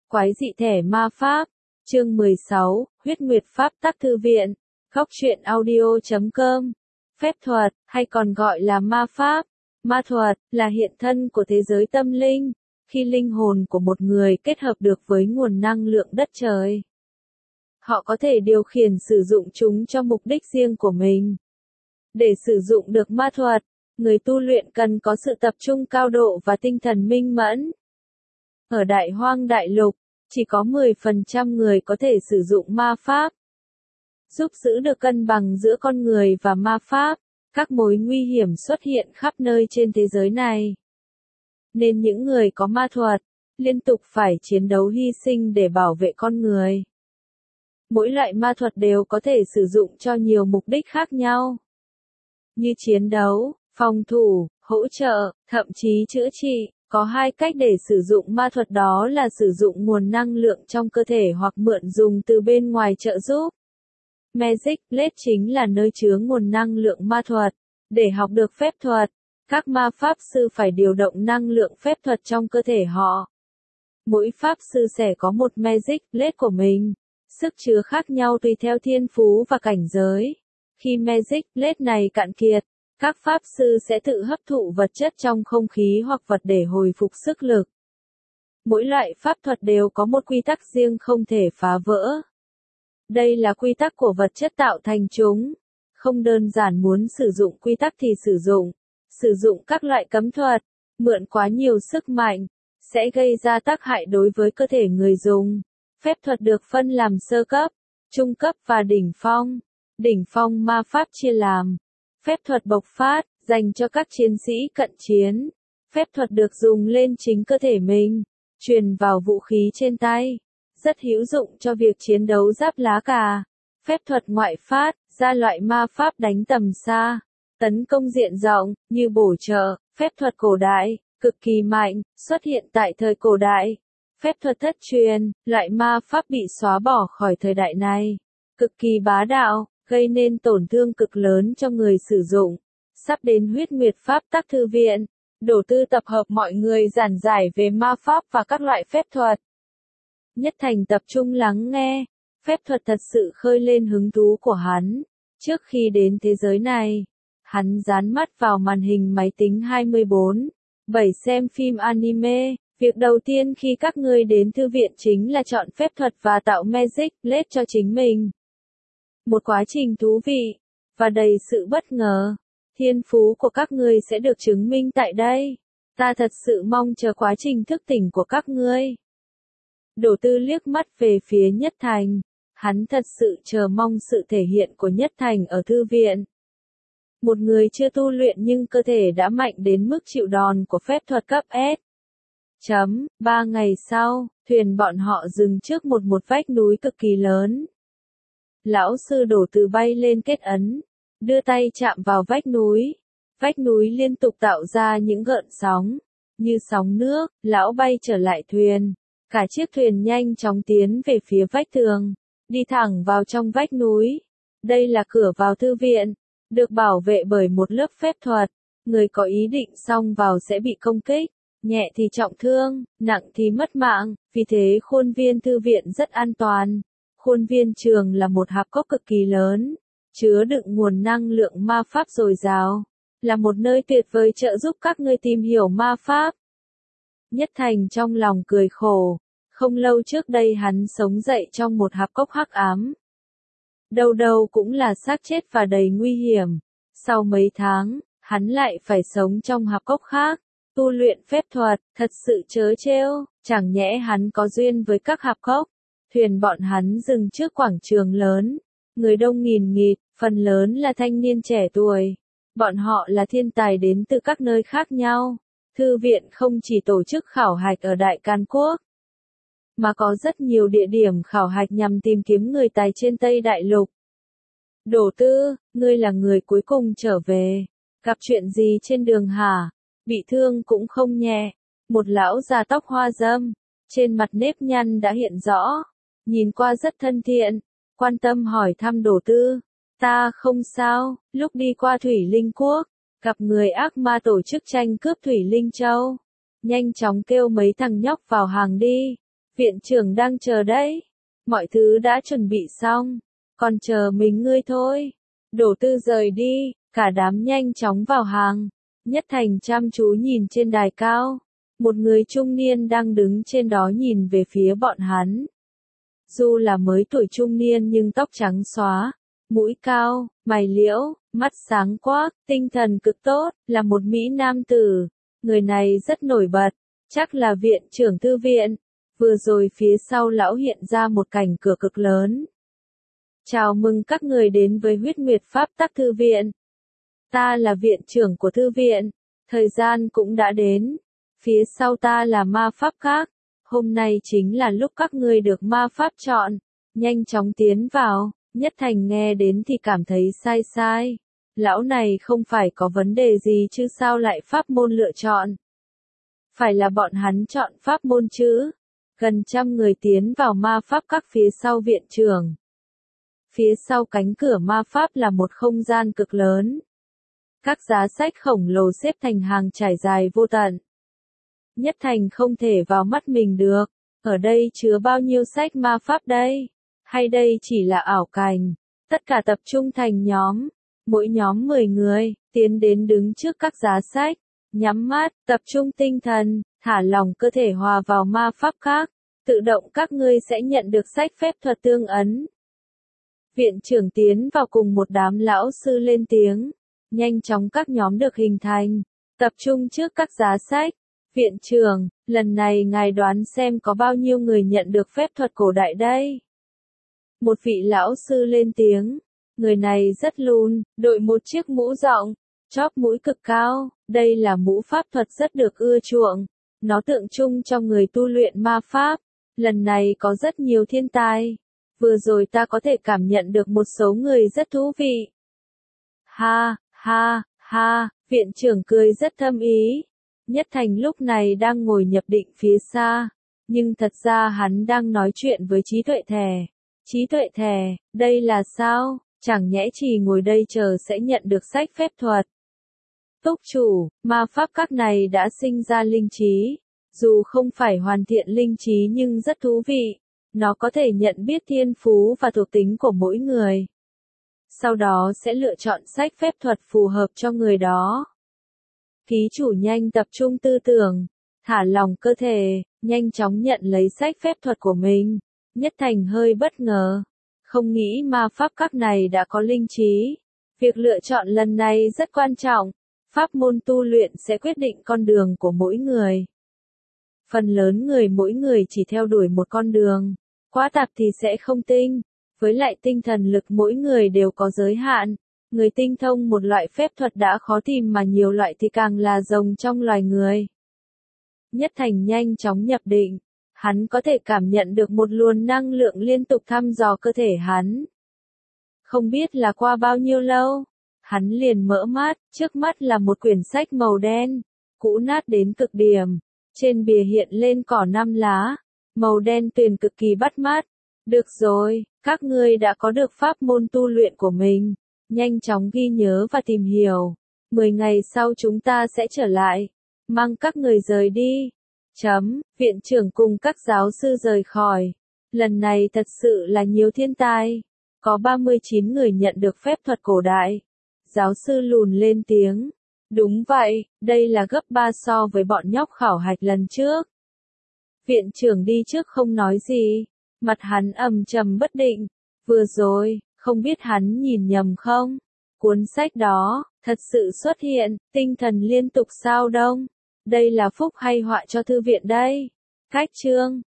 Quái dị thẻ ma pháp. Chương 16, Huyết Nguyệt Pháp Tắc Thư viện. Góc truyện audio.com. Phép thuật, hay còn gọi là ma pháp. Ma thuật, là hiện thân của thế giới tâm linh, khi linh hồn của một người kết hợp được với nguồn năng lượng đất trời. Họ có thể điều khiển sử dụng chúng cho mục đích riêng của mình. Để sử dụng được ma thuật, người tu luyện cần có sự tập trung cao độ và tinh thần minh mẫn. Ở Đại Hoang Đại Lục, chỉ có 10% người có thể sử dụng ma pháp. Giúp giữ được cân bằng giữa con người và ma pháp, các mối nguy hiểm xuất hiện khắp nơi trên thế giới này. Nên những người có ma thuật, liên tục phải chiến đấu hy sinh để bảo vệ con người. Mỗi loại ma thuật đều có thể sử dụng cho nhiều mục đích khác nhau. Như chiến đấu, phòng thủ, hỗ trợ, thậm chí chữa trị. Có hai cách để sử dụng ma thuật, đó là sử dụng nguồn năng lượng trong cơ thể hoặc mượn dùng từ bên ngoài trợ giúp. Magic Plate chính là nơi chứa nguồn năng lượng ma thuật. Để học được phép thuật, các ma pháp sư phải điều động năng lượng phép thuật trong cơ thể họ. Mỗi pháp sư sẽ có một Magic Plate của mình, sức chứa khác nhau tùy theo thiên phú và cảnh giới. Khi Magic Plate này cạn kiệt, các pháp sư sẽ tự hấp thụ vật chất trong không khí hoặc vật để hồi phục sức lực. Mỗi loại pháp thuật đều có một quy tắc riêng không thể phá vỡ. Đây là quy tắc của vật chất tạo thành chúng. Không đơn giản muốn sử dụng quy tắc thì sử dụng các loại cấm thuật, mượn quá nhiều sức mạnh, sẽ gây ra tác hại đối với cơ thể người dùng. Phép thuật được phân làm sơ cấp, trung cấp và đỉnh phong. Đỉnh phong ma pháp chia làm phép thuật bộc phát, dành cho các chiến sĩ cận chiến. Phép thuật được dùng lên chính cơ thể mình, truyền vào vũ khí trên tay. Rất hữu dụng cho việc chiến đấu giáp lá cà. Phép thuật ngoại phát, ra loại ma pháp đánh tầm xa, tấn công diện rộng, như bổ trợ. Phép thuật cổ đại, cực kỳ mạnh, xuất hiện tại thời cổ đại. Phép thuật thất truyền, loại ma pháp bị xóa bỏ khỏi thời đại này. Cực kỳ bá đạo, gây nên tổn thương cực lớn cho người sử dụng. Sắp đến Huyết Nguyệt Pháp Tắc Thư viện, Đổ Tư tập hợp mọi người giảng giải về ma pháp và các loại phép thuật. Nhất Thành tập trung lắng nghe, phép thuật thật sự khơi lên hứng thú của hắn. Trước khi đến thế giới này, hắn dán mắt vào màn hình máy tính 24/7 xem phim anime. Việc đầu tiên khi các ngươi đến thư viện chính là chọn phép thuật và tạo Magic Plate cho chính mình. Một quá trình thú vị, và đầy sự bất ngờ. Thiên phú của các ngươi sẽ được chứng minh tại đây. Ta thật sự mong chờ quá trình thức tỉnh của các ngươi. Đổ Tư liếc mắt về phía Nhất Thành. Hắn thật sự chờ mong sự thể hiện của Nhất Thành ở thư viện. Một người chưa tu luyện nhưng cơ thể đã mạnh đến mức chịu đòn của phép thuật cấp S. 3 ngày sau, thuyền bọn họ dừng trước một vách núi cực kỳ lớn. Lão sư Đổ Tư bay lên kết ấn, đưa tay chạm vào vách núi. Vách núi liên tục tạo ra những gợn sóng, như sóng nước. Lão bay trở lại thuyền. Cả chiếc thuyền nhanh chóng tiến về phía vách tường, đi thẳng vào trong vách núi. Đây là cửa vào thư viện, được bảo vệ bởi một lớp phép thuật. Người có ý định xông vào sẽ bị công kích, nhẹ thì trọng thương, nặng thì mất mạng. Vì thế khuôn viên thư viện rất an toàn. Khuôn viên trường là một hạp cốc cực kỳ lớn, chứa đựng nguồn năng lượng ma pháp dồi dào, là một nơi tuyệt vời trợ giúp các ngươi tìm hiểu ma pháp. Nhất Thành trong lòng cười khổ, không lâu trước đây hắn sống dậy trong một hạp cốc hắc ám. Đâu đâu cũng là xác chết và đầy nguy hiểm. Sau mấy tháng, hắn lại phải sống trong hạp cốc khác, tu luyện phép thuật, thật sự trớ trêu. Chẳng nhẽ hắn có duyên với các hạp cốc. Thuyền bọn hắn dừng trước quảng trường lớn, người đông nghìn nghịt, phần lớn là thanh niên trẻ tuổi. Bọn họ là thiên tài đến từ các nơi khác nhau. Thư viện không chỉ tổ chức khảo hạch ở Đại Càn Quốc, mà có rất nhiều địa điểm khảo hạch nhằm tìm kiếm người tài trên Tây Đại Lục. Đổ Tư, ngươi là người cuối cùng trở về. Gặp chuyện gì trên đường hả? Bị thương cũng không nhẹ. Một lão già tóc hoa râm, trên mặt nếp nhăn đã hiện rõ. Nhìn qua rất thân thiện, quan tâm hỏi thăm Đổ Tư. Ta không sao, lúc đi qua Thủy Linh Quốc, gặp người ác ma tổ chức tranh cướp Thủy Linh Châu. Nhanh chóng kêu mấy thằng nhóc vào hàng đi. Viện trưởng đang chờ đấy. Mọi thứ đã chuẩn bị xong. Còn chờ mình ngươi thôi. Đổ Tư rời đi, cả đám nhanh chóng vào hàng. Nhất Thành chăm chú nhìn trên đài cao. Một người trung niên đang đứng trên đó nhìn về phía bọn hắn. Dù là mới tuổi trung niên nhưng tóc trắng xóa, mũi cao, mày liễu, mắt sáng quắc, tinh thần cực tốt, là một mỹ nam tử. Người này rất nổi bật, chắc là viện trưởng thư viện. Vừa rồi phía sau lão hiện ra một cảnh cửa cực lớn. Chào mừng các người đến với Huyết Nguyệt Pháp Tắc Thư viện. Ta là viện trưởng của thư viện, thời gian cũng đã đến. Phía sau ta là ma pháp các. Hôm nay chính là lúc các ngươi được ma pháp chọn. Nhanh chóng tiến vào. Nhất Thành nghe đến thì cảm thấy sai sai. Lão này không phải có vấn đề gì chứ sao lại pháp môn lựa chọn. Phải là bọn hắn chọn pháp môn chứ. Gần trăm người tiến vào ma pháp các phía sau viện trưởng. Phía sau cánh cửa ma pháp là một không gian cực lớn. Các giá sách khổng lồ xếp thành hàng trải dài vô tận. Nhất Thành không thể vào mắt mình được. Ở đây chứa bao nhiêu sách ma pháp đây? Hay đây chỉ là ảo cảnh? Tất cả tập trung thành nhóm. Mỗi nhóm 10 người, tiến đến đứng trước các giá sách. Nhắm mắt, tập trung tinh thần, thả lỏng cơ thể hòa vào ma pháp các. Tự động các ngươi sẽ nhận được sách phép thuật tương ấn. Viện trưởng tiến vào cùng một đám lão sư lên tiếng. Nhanh chóng các nhóm được hình thành. Tập trung trước các giá sách. Viện trưởng, lần này ngài đoán xem có bao nhiêu người nhận được phép thuật cổ đại đây? Một vị lão sư lên tiếng. Người này rất lùn, đội một chiếc mũ rộng, chóp mũi cực cao. Đây là mũ pháp thuật rất được ưa chuộng. Nó tượng trưng cho người tu luyện ma pháp. Lần này có rất nhiều thiên tai. Vừa rồi ta có thể cảm nhận được một số người rất thú vị. Ha, ha, ha, viện trưởng cười rất thâm ý. Nhất Thành lúc này đang ngồi nhập định phía xa. Nhưng thật ra hắn đang nói chuyện với trí tuệ thẻ. Trí tuệ thẻ, đây là sao? Chẳng nhẽ chỉ ngồi đây chờ sẽ nhận được sách phép thuật. Túc chủ, ma pháp các này đã sinh ra linh trí. Dù không phải hoàn thiện linh trí nhưng rất thú vị. Nó có thể nhận biết thiên phú và thuộc tính của mỗi người. Sau đó sẽ lựa chọn sách phép thuật phù hợp cho người đó. Ký chủ nhanh tập trung tư tưởng, thả lỏng cơ thể, nhanh chóng nhận lấy sách phép thuật của mình. Nhất Thành hơi bất ngờ. Không nghĩ ma pháp các này đã có linh trí. Việc lựa chọn lần này rất quan trọng. Pháp môn tu luyện sẽ quyết định con đường của mỗi người. Phần lớn người mỗi người chỉ theo đuổi một con đường. Quá tạp thì sẽ không tinh. Với lại tinh thần lực mỗi người đều có giới hạn. Người tinh thông một loại phép thuật đã khó tìm mà nhiều loại thì càng là rồng trong loài người. Nhất Thành nhanh chóng nhập định. Hắn có thể cảm nhận được một luồng năng lượng liên tục thăm dò cơ thể hắn. Không biết là qua bao nhiêu lâu. Hắn liền mở mắt, trước mắt là một quyển sách màu đen. Cũ nát đến cực điểm. Trên bìa hiện lên cỏ 5 lá. Màu đen tuyền cực kỳ bắt mắt. Được rồi, các ngươi đã có được pháp môn tu luyện của mình. Nhanh chóng ghi nhớ và tìm hiểu. 10 ngày sau chúng ta sẽ trở lại. Mang các người rời đi. Viện trưởng cùng các giáo sư rời khỏi. Lần này thật sự là nhiều thiên tai. Có 39 người nhận được phép thuật cổ đại. Giáo sư lùn lên tiếng. Đúng vậy, đây là gấp 3 so với bọn nhóc khảo hạch lần trước. Viện trưởng đi trước không nói gì. Mặt hắn âm trầm bất định. Vừa rồi, không biết hắn nhìn nhầm không? Cuốn sách đó, thật sự xuất hiện, tinh thần liên tục sao đông. Đây là phúc hay họa cho thư viện đây? Cách chương